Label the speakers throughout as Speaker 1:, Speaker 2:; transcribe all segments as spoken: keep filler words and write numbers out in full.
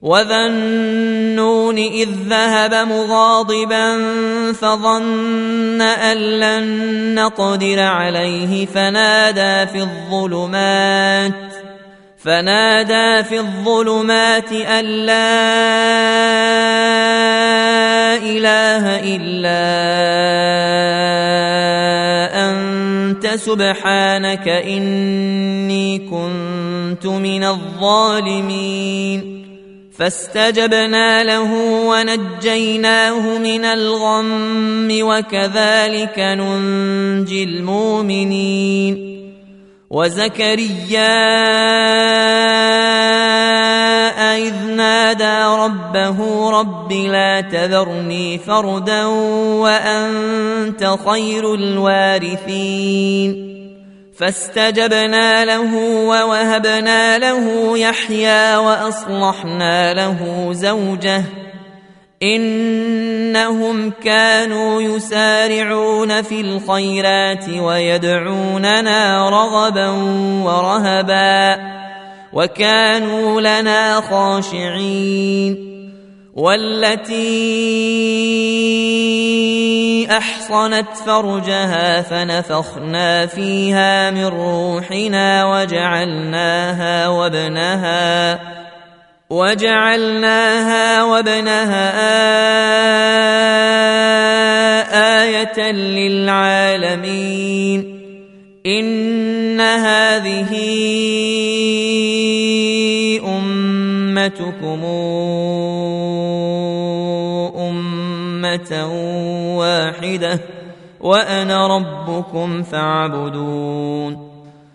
Speaker 1: وذا النون إذ ذهب مغاضبا فظن أن لن نقدر عليه فنادى في الظلمات فنادى في الظلمات أن لا إله إلا أنت سبحانك إني كنت من الظالمين فاستجبنا له ونجيناه من الغم وكذلك ننجي المؤمنين وزكريا إذ نادى ربه رب لا تذرني فردا وأنت خير الوارثين فاستجبنا له ووهبنا له يحيى وأصلحنا له زوجه إنهم كانوا يسارعون في الخيرات ويدعوننا رغبا ورهبا وكانوا لنا خاشعين والتي أحصنت فرجها فنفخنا فيها من روحنا وجعلناها وابنها وجعلناها وابنها آية للعالمين إن هذه أمتكم أمة واحدة وأنا ربكم فاعبدون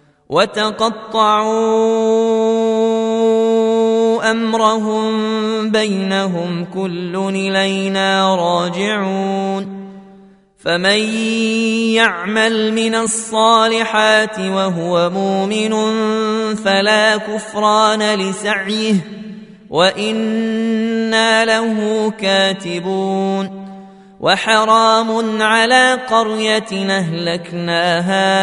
Speaker 1: وتقطعوا أمرهم بينهم كل إلينا راجعون فمن يعمل من الصالحات وهو مؤمن فلا كفران لسعيه وإنا له كاتبون وحرام على قرية أهلكناها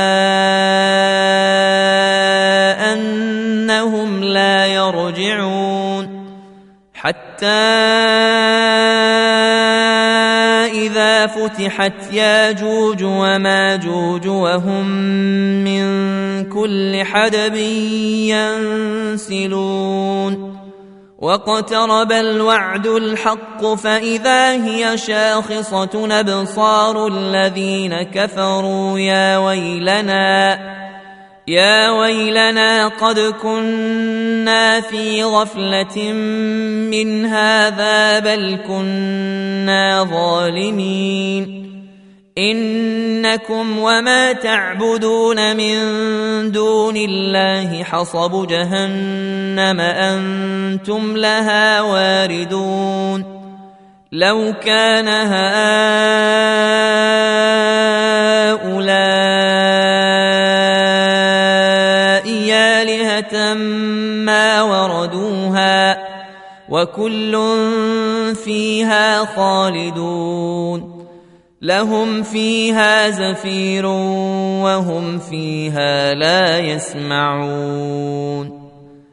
Speaker 1: أنهم لا يرجعون حتى إذا فتحت ياجوج وماجوج وهم من كل حدب ينسلون واقترب الوعد الحق فإذا هي شاخصة أبصار الذين كفروا يا ويلنا يا ويلنا قد كنا في غفلة من هذا بل كنا ظالمين إنكم وما تعبدون من دون الله حصب جهنم أنتم لها واردون لو كان هؤلاء آلهة ما وردوها وكل فيها خالدون لهم فيها زفير وهم فيها لا يسمعون